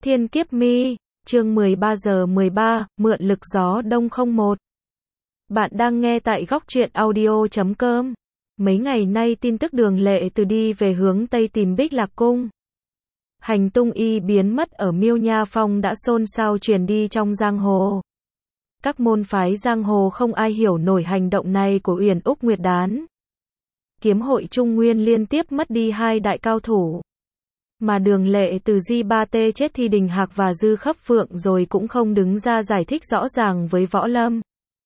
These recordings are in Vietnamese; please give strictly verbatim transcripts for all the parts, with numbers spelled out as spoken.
Thiên Kiếp Mi, chương mười ba giờ mười ba, mượn lực gió đông không một. Bạn đang nghe tại góc truyện audio chấm com. Mấy ngày nay tin tức Đường Lệ Từ đi về hướng Tây tìm Bích Lạc Cung. Hành tung y biến mất ở Miêu Nha Phong đã xôn xao truyền đi trong giang hồ. Các môn phái giang hồ không ai hiểu nổi hành động này của Uyển Úc Nguyệt Đán. Kiếm hội Trung Nguyên liên tiếp mất đi hai đại cao thủ. Mà Đường Lệ Từ Di ba tê chết thì Đình Hạc và Dư Khấp Phượng rồi cũng không đứng ra giải thích rõ ràng với Võ Lâm.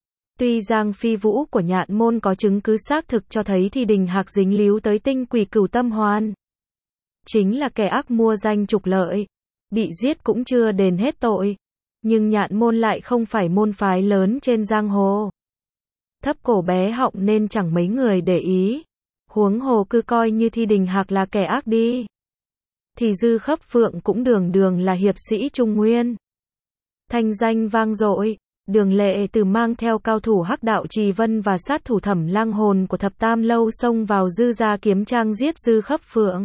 Tuy Giang Phi Vũ của Nhạn Môn có chứng cứ xác thực cho thấy thì Đình Hạc dính líu tới tinh quỷ Cửu Tâm Hoàn. Chính là kẻ ác mua danh trục lợi. Bị giết cũng chưa đền hết tội. Nhưng Nhạn Môn lại không phải môn phái lớn trên giang hồ. Thấp cổ bé họng nên chẳng mấy người để ý. Huống hồ cứ coi như Thi Đình Hạc là kẻ ác đi. Thì Dư Khấp Phượng cũng đường đường là hiệp sĩ Trung Nguyên. Thanh danh vang dội, Đường Lệ Từ mang theo cao thủ Hắc Đạo Trì Vân và sát thủ Thẩm Lang Hồn của Thập Tam Lâu xông vào Dư gia kiếm trang giết Dư Khấp Phượng.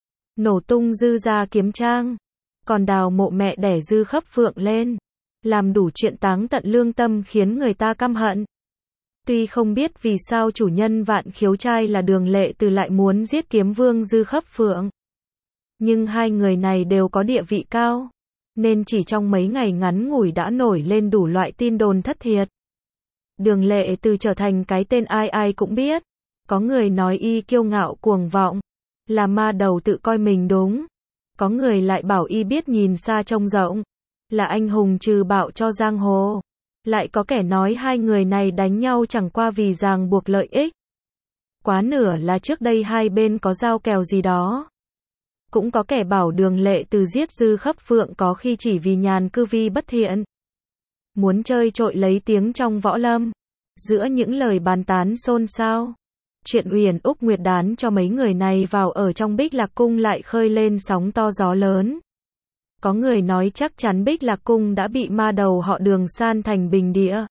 Nổ tung Dư gia kiếm trang, còn đào mộ mẹ đẻ Dư Khấp Phượng lên, làm đủ chuyện táng tận lương tâm khiến người ta căm hận. Tuy không biết vì sao chủ nhân Vạn Khiếu Trai là Đường Lệ Từ lại muốn giết kiếm vương Dư Khấp Phượng. Nhưng hai người này đều có địa vị cao, nên chỉ trong mấy ngày ngắn ngủi đã nổi lên đủ loại tin đồn thất thiệt. Đường Lệ Từ trở thành cái tên ai ai cũng biết. Có người nói y kiêu ngạo cuồng vọng, là ma đầu tự coi mình đúng. Có người lại bảo y biết nhìn xa trông rộng, là anh hùng trừ bạo cho giang hồ. Lại có kẻ nói hai người này đánh nhau chẳng qua vì ràng buộc lợi ích. Quá nửa là trước đây hai bên có giao kèo gì đó. Cũng có kẻ bảo Đường Lệ Từ giết Dư Khấp Phượng có khi chỉ vì nhàn cư vi bất thiện. Muốn chơi trội lấy tiếng trong võ lâm. Giữa những lời bàn tán xôn xao, chuyện Uyển Úc Nguyệt Đán cho mấy người này vào ở trong Bích Lạc Cung lại khơi lên sóng to gió lớn. Có người nói chắc chắn Bích Lạc Cung đã bị ma đầu họ Đường san thành bình địa.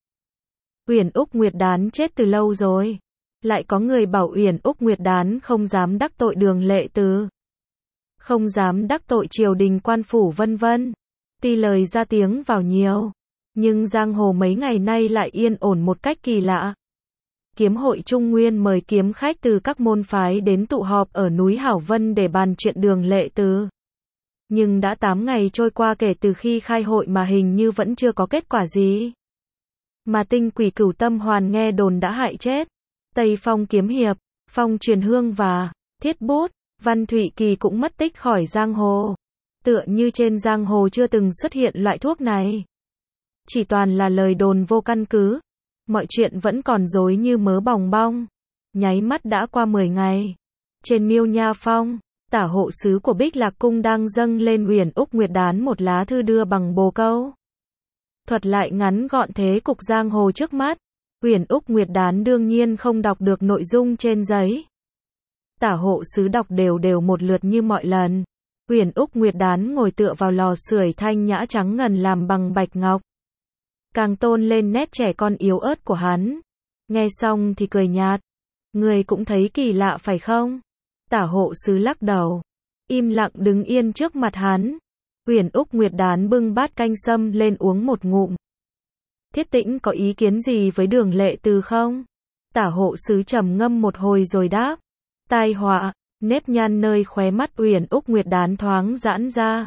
Uyển Úc Nguyệt Đán chết từ lâu rồi. Lại có người bảo Uyển Úc Nguyệt Đán không dám đắc tội Đường Lệ Từ, không dám đắc tội triều đình quan phủ vân vân. Tuy lời ra tiếng vào nhiều, nhưng giang hồ mấy ngày nay lại yên ổn một cách kỳ lạ. Kiếm hội Trung Nguyên mời kiếm khách từ các môn phái đến tụ họp ở núi Hảo Vân để bàn chuyện Đường Lệ Từ. Nhưng đã tám ngày trôi qua kể từ khi khai hội mà hình như vẫn chưa có kết quả gì. Mà tinh quỷ Cửu Tâm Hoàn nghe đồn đã hại chết Tây Phong kiếm hiệp, Phong Truyền Hương và Thiết Bút, Văn Thụy Kỳ cũng mất tích khỏi giang hồ. Tựa như trên giang hồ chưa từng xuất hiện loại thuốc này. Chỉ toàn là lời đồn vô căn cứ. Mọi chuyện vẫn còn rối như mớ bòng bong. Nháy mắt đã qua mười ngày. Trên Miêu Nha Phong, tả hộ sứ của Bích Lạc Cung đang dâng lên Uyển Úc Nguyệt Đán một lá thư đưa bằng bồ câu. Thuật lại ngắn gọn thế cục giang hồ trước mắt. Uyển Úc Nguyệt Đán đương nhiên không đọc được nội dung trên giấy. Tả hộ sứ đọc đều đều một lượt như mọi lần. Uyển Úc Nguyệt Đán ngồi tựa vào lò sưởi thanh nhã trắng ngần làm bằng bạch ngọc. Càng tôn lên nét trẻ con yếu ớt của hắn. Nghe xong thì cười nhạt. Người cũng thấy kỳ lạ phải không? Tả hộ sứ lắc đầu. Im lặng đứng yên trước mặt hắn. Uyển Úc Nguyệt Đán bưng bát canh sâm lên uống một ngụm. Thiết Tĩnh có ý kiến gì với Đường Lệ Từ không? Tả hộ sứ trầm ngâm một hồi rồi đáp. Tai họa, nếp nhăn nơi khóe mắt Uyển Úc Nguyệt Đán thoáng giãn ra.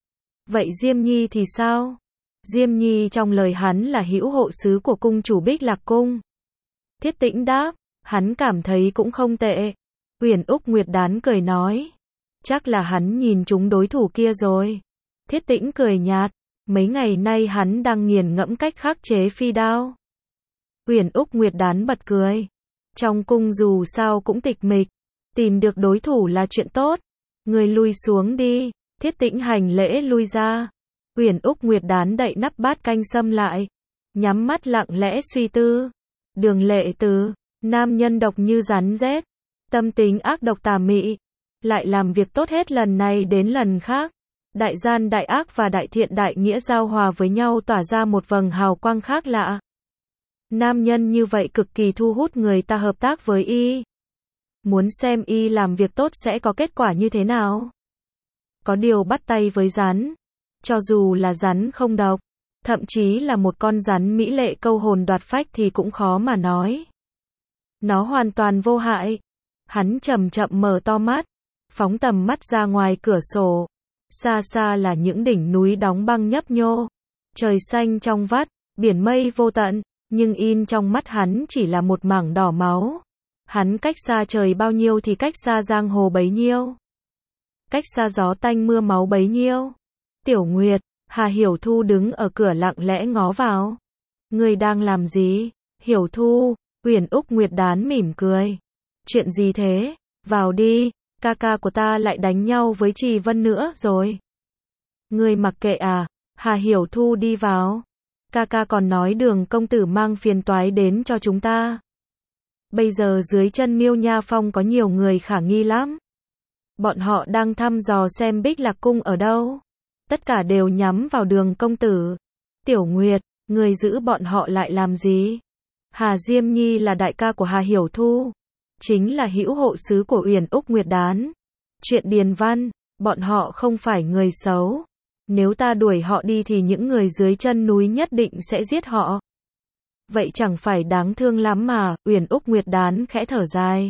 Vậy Diêm Nhi thì sao? Diêm Nhi trong lời hắn là hữu hộ sứ của cung chủ Bích Lạc Cung. Thiết Tĩnh đáp, hắn cảm thấy cũng không tệ. Uyển Úc Nguyệt Đán cười nói, chắc là hắn nhìn trúng đối thủ kia rồi. Thiết Tĩnh cười nhạt, mấy ngày nay hắn đang nghiền ngẫm cách khắc chế phi đao. Uyển Úc Nguyệt Đán bật cười. Trong cung dù sao cũng tịch mịch, tìm được đối thủ là chuyện tốt. Người lui xuống đi. Thiết Tĩnh hành lễ lui ra. Uyển Úc Nguyệt Đán đậy nắp bát canh sâm lại, nhắm mắt lặng lẽ suy tư. Đường Lệ Từ, nam nhân độc như rắn rết, tâm tính ác độc tà mị, lại làm việc tốt hết lần này đến lần khác. Đại gian đại ác và đại thiện đại nghĩa giao hòa với nhau tỏa ra một vầng hào quang khác lạ. Nam nhân như vậy cực kỳ thu hút người ta hợp tác với y. Muốn xem y làm việc tốt sẽ có kết quả như thế nào. Có điều bắt tay với rắn, Cho dù là rắn không độc, thậm chí là một con rắn mỹ lệ câu hồn đoạt phách thì cũng khó mà nói. Nó hoàn toàn vô hại. Hắn chậm chậm mở to mắt, phóng tầm mắt ra ngoài cửa sổ. Xa xa là những đỉnh núi đóng băng nhấp nhô. Trời xanh trong vắt, biển mây vô tận, nhưng in trong mắt hắn chỉ là một mảng đỏ máu. Hắn cách xa trời bao nhiêu thì cách xa giang hồ bấy nhiêu. Cách xa gió tanh mưa máu bấy nhiêu. Tiểu Nguyệt, Hà Hiểu Thu đứng ở cửa lặng lẽ ngó vào. Ngươi đang làm gì? Hiểu Thu, Uyển Úc Nguyệt Đán mỉm cười. Chuyện gì thế? Vào đi, ca ca của ta lại đánh nhau với Trì Vân nữa rồi. Ngươi mặc kệ à? Hà Hiểu Thu đi vào. Ca ca còn nói Đường công tử mang phiền toái đến cho chúng ta. Bây giờ dưới chân Miêu Nha Phong có nhiều người khả nghi lắm. Bọn họ đang thăm dò xem Bích Lạc Cung ở đâu. Tất cả đều nhắm vào Đường công tử. Tiểu Nguyệt, người giữ bọn họ lại làm gì? Hà Diêm Nhi là đại ca của Hà Hiểu Thu, chính là hữu hộ sứ của Uyển Úc Nguyệt Đán. Chuyện Điền Văn, bọn họ không phải người xấu. Nếu ta đuổi họ đi thì những người dưới chân núi nhất định sẽ giết họ. Vậy chẳng phải đáng thương lắm mà, Uyển Úc Nguyệt Đán khẽ thở dài.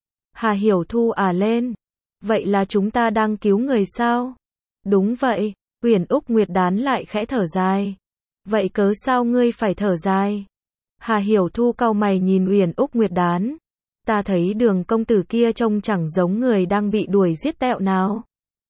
Hà Hiểu Thu à lên. Vậy là chúng ta đang cứu người sao? Đúng vậy, Uyển Úc Nguyệt Đán lại khẽ thở dài. Vậy cớ sao ngươi phải thở dài? Hà Hiểu Thu cau mày nhìn Uyển Úc Nguyệt Đán. Ta thấy Đường công tử kia trông chẳng giống người đang bị đuổi giết tẹo nào.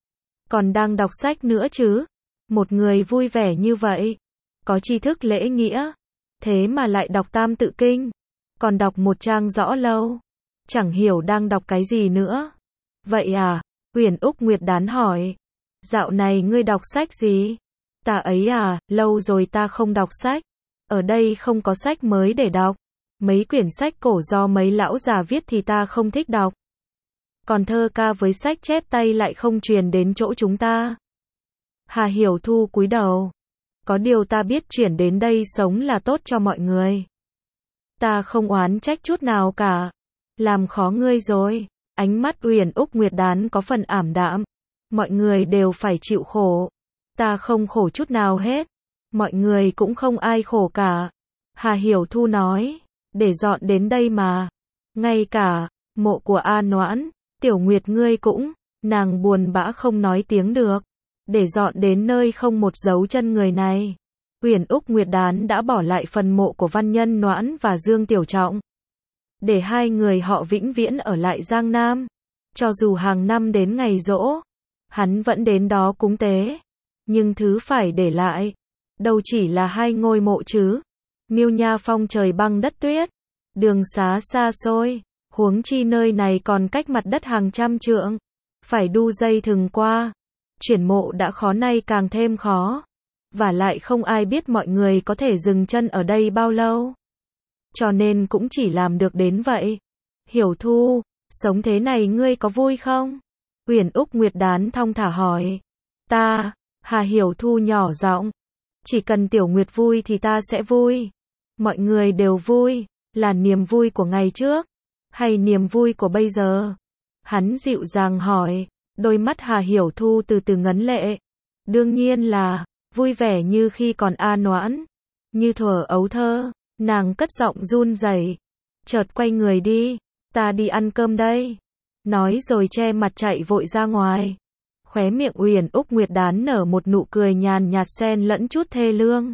Còn đang đọc sách nữa chứ? Một người vui vẻ như vậy, có tri thức lễ nghĩa, thế mà lại đọc Tam Tự Kinh, còn đọc một trang rõ lâu, chẳng hiểu đang đọc cái gì nữa. Vậy à? Uyển Úc Nguyệt Đán hỏi. Dạo này ngươi đọc sách gì? Ta ấy à, lâu rồi ta không đọc sách. Ở đây không có sách mới để đọc. Mấy quyển sách cổ do mấy lão già viết thì ta không thích đọc. Còn thơ ca với sách chép tay lại không truyền đến chỗ chúng ta. Hà Hiểu Thu cúi đầu. Có điều ta biết chuyển đến đây sống là tốt cho mọi người. Ta không oán trách chút nào cả. Làm khó ngươi rồi. Ánh mắt Uyển Úc Nguyệt Đán có phần ảm đạm. Mọi người đều phải chịu khổ. Ta không khổ chút nào hết. Mọi người cũng không ai khổ cả. Hà Hiểu Thu nói. Để dọn đến đây mà. Ngay cả mộ của A Noãn, Tiểu Nguyệt ngươi cũng. Nàng buồn bã không nói tiếng được. Để dọn đến nơi không một dấu chân người này. Uyển Úc Nguyệt Đán đã bỏ lại phần mộ của Văn Nhân Noãn và Dương Tiểu Trọng. Để hai người họ vĩnh viễn ở lại Giang Nam. Cho dù hàng năm đến ngày giỗ, hắn vẫn đến đó cúng tế. Nhưng thứ phải để lại, đâu chỉ là hai ngôi mộ chứ. Miêu Nha Phong trời băng đất tuyết, đường xá xa xôi, huống chi nơi này còn cách mặt đất hàng trăm trượng. Phải đu dây thừng qua. Chuyển mộ đã khó nay càng thêm khó. Và lại không ai biết mọi người có thể dừng chân ở đây bao lâu. Cho nên cũng chỉ làm được đến vậy. Hiểu Thu, sống thế này ngươi có vui không? Uyển Úc Nguyệt Đán thong thả hỏi. Ta, Hà Hiểu Thu nhỏ giọng. Chỉ cần Tiểu Nguyệt vui thì ta sẽ vui. Mọi người đều vui, là niềm vui của ngày trước, hay niềm vui của bây giờ? Hắn dịu dàng hỏi. Đôi mắt Hà Hiểu Thu từ từ ngấn lệ. Đương nhiên là vui vẻ như khi còn A Noãn, như thuở ấu thơ. Nàng cất giọng run rẩy, chợt quay người đi. Ta đi ăn cơm đây. Nói rồi che mặt chạy vội ra ngoài. Khóe miệng Uyển Úc Nguyệt Đán nở một nụ cười nhàn nhạt xen lẫn chút thê lương.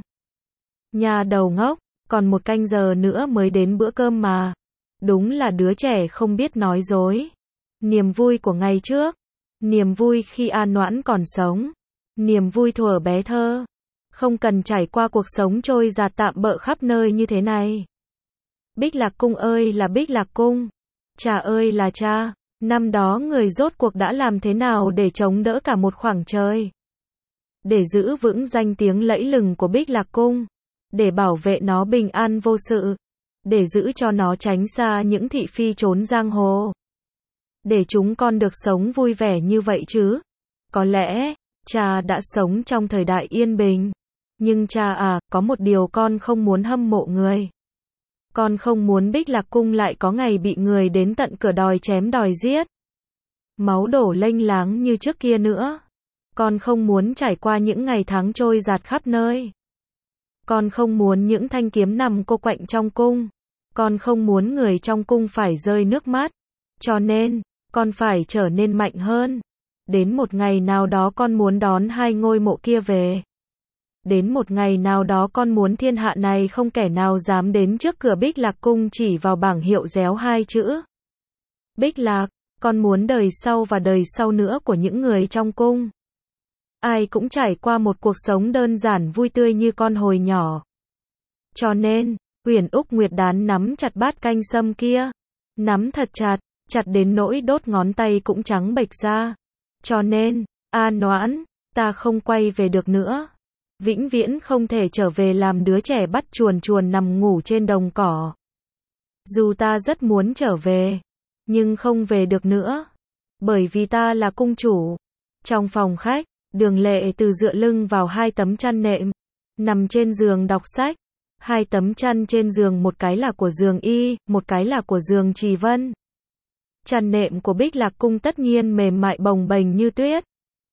Nhà đầu ngốc, còn một canh giờ nữa mới đến bữa cơm mà. Đúng là đứa trẻ không biết nói dối. Niềm vui của ngày trước. Niềm vui khi A Noãn còn sống. Niềm vui thuở bé thơ. Không cần trải qua cuộc sống trôi dạt tạm bợ khắp nơi như thế này. Bích Lạc Cung ơi là Bích Lạc Cung. Cha ơi là cha. Năm đó người rốt cuộc đã làm thế nào để chống đỡ cả một khoảng trời. Để giữ vững danh tiếng lẫy lừng của Bích Lạc Cung. Để bảo vệ nó bình an vô sự. Để giữ cho nó tránh xa những thị phi trốn giang hồ. Để chúng con được sống vui vẻ như vậy chứ. Có lẽ, cha đã sống trong thời đại yên bình. Nhưng cha à, có một điều con không muốn hâm mộ người. Con không muốn Bích Lạc Cung lại có ngày bị người đến tận cửa đòi chém đòi giết. Máu đổ lênh láng như trước kia nữa. Con không muốn trải qua những ngày tháng trôi dạt khắp nơi. Con không muốn những thanh kiếm nằm cô quạnh trong cung. Con không muốn người trong cung phải rơi nước mắt. Cho nên, con phải trở nên mạnh hơn. Đến một ngày nào đó con muốn đón hai ngôi mộ kia về. Đến một ngày nào đó con muốn thiên hạ này không kẻ nào dám đến trước cửa Bích Lạc cung chỉ vào bảng hiệu réo hai chữ. Bích Lạc, con muốn đời sau và đời sau nữa của những người trong cung. Ai cũng trải qua một cuộc sống đơn giản vui tươi như con hồi nhỏ. Cho nên, Uyển Úc Nguyệt Đán nắm chặt bát canh sâm kia. Nắm thật chặt, chặt đến nỗi đốt ngón tay cũng trắng bệch ra. Cho nên, A Noãn, ta không quay về được nữa. Vĩnh viễn không thể trở về làm đứa trẻ bắt chuồn chuồn nằm ngủ trên đồng cỏ. Dù ta rất muốn trở về, nhưng không về được nữa. Bởi vì ta là cung chủ. Trong phòng khách, Đường Lệ Từ dựa lưng vào hai tấm chăn nệm, nằm trên giường đọc sách. Hai tấm chăn trên giường, một cái là của giường y, một cái là của giường Trì Vân. Chăn nệm của Bích Lạc cung tất nhiên mềm mại bồng bềnh như tuyết.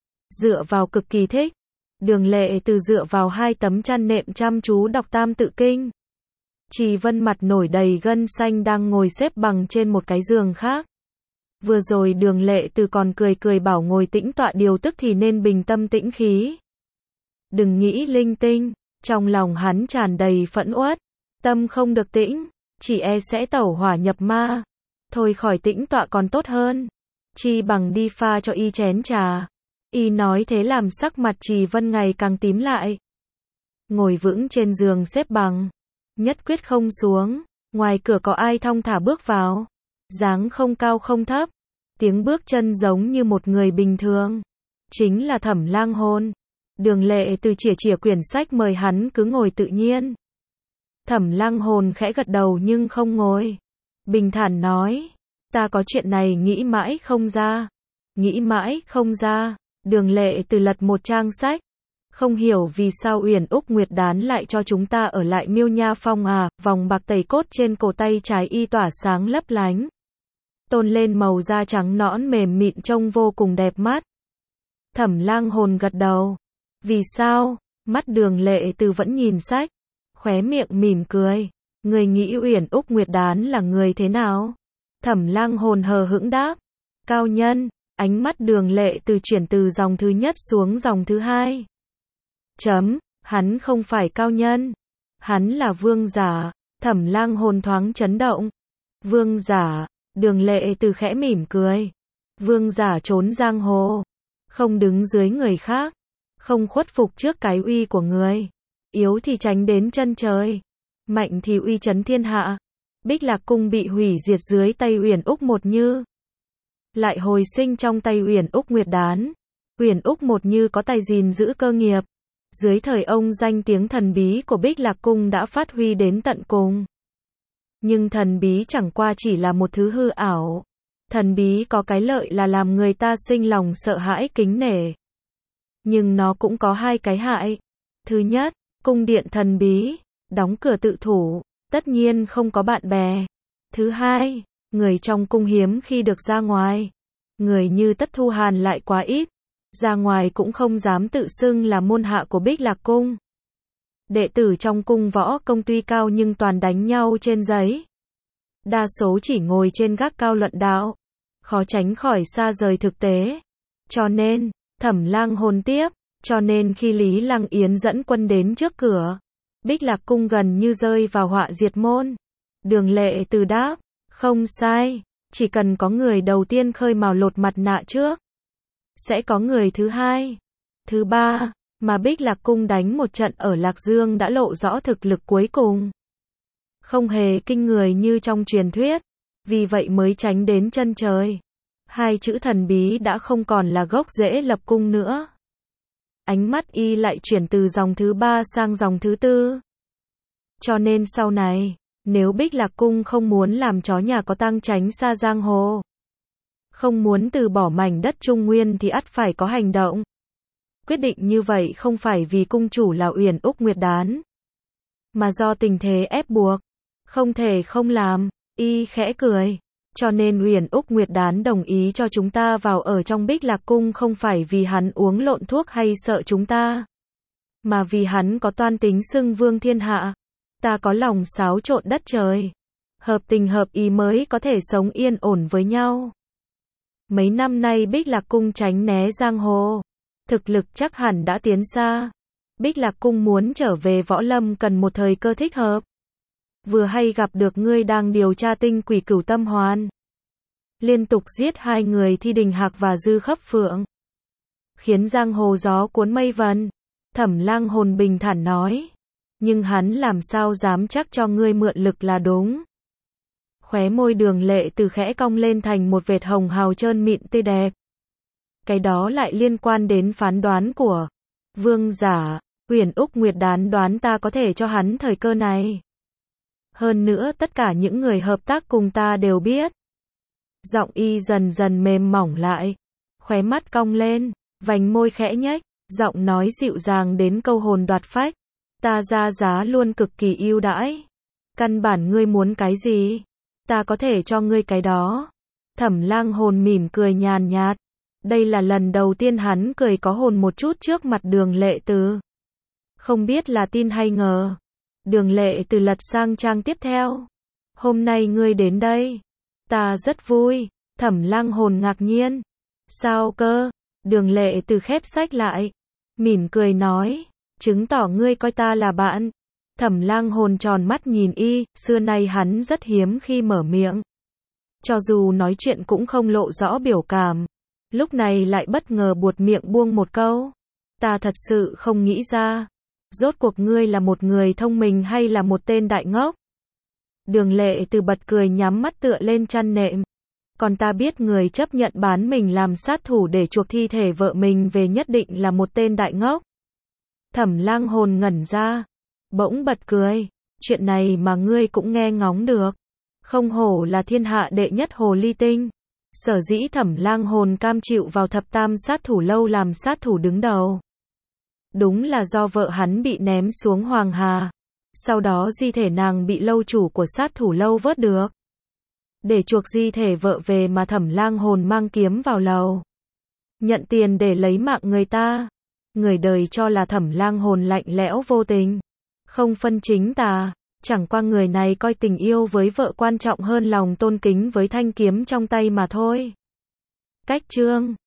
Dựa vào cực kỳ thích. Đường Lệ Từ dựa vào hai tấm chăn nệm chăm chú đọc Tam Tự Kinh. Trì Vân mặt nổi đầy gân xanh đang ngồi xếp bằng trên một cái giường khác. Vừa rồi Đường Lệ Từ còn cười cười bảo ngồi tĩnh tọa điều tức thì nên bình tâm tĩnh khí. Đừng nghĩ linh tinh. Trong lòng hắn tràn đầy phẫn uất. Tâm không được tĩnh, chỉ e sẽ tẩu hỏa nhập ma. Thôi khỏi tĩnh tọa còn tốt hơn. Chi bằng đi pha cho y chén trà. Y nói thế làm sắc mặt Trì Vân ngày càng tím lại. Ngồi vững trên giường xếp bằng. Nhất quyết không xuống. Ngoài cửa có ai thong thả bước vào. Dáng không cao không thấp. Tiếng bước chân giống như một người bình thường. Chính là Thẩm Lang Hồn. Đường Lệ Từ chìa chìa quyển sách mời hắn cứ ngồi tự nhiên. Thẩm Lang Hồn khẽ gật đầu nhưng không ngồi. Bình thản nói. Ta có chuyện này nghĩ mãi không ra. Nghĩ mãi không ra. Đường Lệ Từ lật một trang sách. Không hiểu vì sao Uyển Úc Nguyệt Đán lại cho chúng ta ở lại Miêu Nha Phong à. Vòng bạc tẩy cốt trên cổ tay trái y tỏa sáng lấp lánh. Tôn lên màu da trắng nõn mềm mịn trông vô cùng đẹp mắt. Thẩm Lang Hồn gật đầu. Vì sao? Mắt Đường Lệ Từ vẫn nhìn sách. Khóe miệng mỉm cười. Người nghĩ Uyển Úc Nguyệt Đán là người thế nào? Thẩm Lang Hồn hờ hững đáp. Cao nhân. Ánh mắt Đường Lệ Từ chuyển từ dòng thứ nhất xuống dòng thứ hai. Chấm. Hắn không phải cao nhân. Hắn là vương giả. Thẩm Lang Hồn thoáng chấn động. Vương giả. Đường Lệ Từ khẽ mỉm cười. Vương giả trốn giang hồ. Không đứng dưới người khác. Không khuất phục trước cái uy của người. Yếu thì tránh đến chân trời. Mạnh thì uy chấn thiên hạ. Bích Lạc cung bị hủy diệt dưới tay Uyển Úc Một Như. Lại hồi sinh trong tay Uyển Úc Nguyệt Đán. Uyển Úc Một Như có tài gìn giữ cơ nghiệp. Dưới thời ông danh tiếng thần bí của Bích Lạc cung đã phát huy đến tận cùng. Nhưng thần bí chẳng qua chỉ là một thứ hư ảo. Thần bí có cái lợi là làm người ta sinh lòng sợ hãi kính nể. Nhưng nó cũng có hai cái hại. Thứ nhất, cung điện thần bí, đóng cửa tự thủ, tất nhiên không có bạn bè. Thứ hai, người trong cung hiếm khi được ra ngoài. Người như Tất Thu Hàn lại quá ít. Ra ngoài cũng không dám tự xưng là môn hạ của Bích Lạc cung. Đệ tử trong cung võ công tuy cao nhưng toàn đánh nhau trên giấy. Đa số chỉ ngồi trên gác cao luận đạo. Khó tránh khỏi xa rời thực tế. Cho nên, Thẩm Lang Hồn tiếp. Cho nên khi Lý Lăng Yến dẫn quân đến trước cửa, Bích Lạc cung gần như rơi vào họa diệt môn. Đường Lệ Từ đáp. Không sai. Chỉ cần có người đầu tiên khơi mào lột mặt nạ trước, sẽ có người thứ hai, thứ ba. Mà Bích Lạc cung đánh một trận ở Lạc Dương đã lộ rõ thực lực cuối cùng. Không hề kinh người như trong truyền thuyết. Vì vậy mới tránh đến chân trời. Hai chữ thần bí đã không còn là gốc rễ lập cung nữa. Ánh mắt y lại chuyển từ dòng thứ ba sang dòng thứ tư. Cho nên sau này, nếu Bích Lạc cung không muốn làm chó nhà có tang tránh xa giang hồ, không muốn từ bỏ mảnh đất Trung Nguyên thì ắt phải có hành động. Quyết định như vậy không phải vì cung chủ là Uyển Úc Nguyệt Đán, mà do tình thế ép buộc. Không thể không làm. Y khẽ cười. Cho nên Uyển Úc Nguyệt Đán đồng ý cho chúng ta vào ở trong Bích Lạc Cung không phải vì hắn uống lộn thuốc hay sợ chúng ta, mà vì hắn có toan tính xưng vương thiên hạ. Ta có lòng xáo trộn đất trời, hợp tình hợp ý mới có thể sống yên ổn với nhau. Mấy năm nay Bích Lạc Cung tránh né giang hồ, thực lực chắc hẳn đã tiến xa. Bích Lạc Cung muốn trở về võ lâm cần một thời cơ thích hợp. Vừa hay gặp được ngươi đang điều tra tinh quỷ Cửu Tâm Hoàn, liên tục giết hai người Thi Đình Hạc và Dư Khấp Phượng, khiến giang hồ gió cuốn mây vần. Thẩm Lang Hồn bình thản nói, nhưng hắn làm sao dám chắc cho ngươi mượn lực là đúng. Khóe môi Đường Lệ Từ khẽ cong lên thành một vệt hồng hào trơn mịn tươi đẹp. Cái đó lại liên quan đến phán đoán của vương giả. Uyển Úc Nguyệt Đán đoán ta có thể cho hắn thời cơ này. Hơn nữa tất cả những người hợp tác cùng ta đều biết. Giọng y dần dần mềm mỏng lại, khóe mắt cong lên, vành môi khẽ nhếch, giọng nói dịu dàng đến câu hồn đoạt phách. Ta ra giá luôn cực kỳ ưu đãi. Căn bản ngươi muốn cái gì, ta có thể cho ngươi cái đó. Thẩm Lang Hồn mỉm cười nhàn nhạt. Đây là lần đầu tiên hắn cười có hồn một chút trước mặt Đường Lệ Từ. Không biết là tin hay ngờ. Đường Lệ Từ lật sang trang tiếp theo. Hôm nay ngươi đến đây, ta rất vui. Thẩm Lang Hồn ngạc nhiên. Sao cơ? Đường Lệ Từ khép sách lại, mỉm cười nói, chứng tỏ ngươi coi ta là bạn. Thẩm Lang Hồn tròn mắt nhìn y, xưa nay hắn rất hiếm khi mở miệng. Cho dù nói chuyện cũng không lộ rõ biểu cảm. Lúc này lại bất ngờ buột miệng buông một câu. Ta thật sự không nghĩ ra. Rốt cuộc ngươi là một người thông minh hay là một tên đại ngốc? Đường Lệ Từ bật cười nhắm mắt tựa lên chăn nệm. Còn ta biết người chấp nhận bán mình làm sát thủ để chuộc thi thể vợ mình về nhất định là một tên đại ngốc. Thẩm Lang Hồn ngẩn ra, bỗng bật cười. Chuyện này mà ngươi cũng nghe ngóng được. Không hổ là thiên hạ đệ nhất hồ ly tinh. Sở dĩ Thẩm Lang Hồn cam chịu vào thập tam sát thủ lâu làm sát thủ đứng đầu. Đúng là do vợ hắn bị ném xuống Hoàng Hà. Sau đó di thể nàng bị lâu chủ của sát thủ lâu vớt được. Để chuộc di thể vợ về mà Thẩm Lang Hồn mang kiếm vào lầu. Nhận tiền để lấy mạng người ta. Người đời cho là Thẩm Lang Hồn lạnh lẽo vô tình, không phân chính tà. Chẳng qua người này coi tình yêu với vợ quan trọng hơn lòng tôn kính với thanh kiếm trong tay mà thôi. Cách chương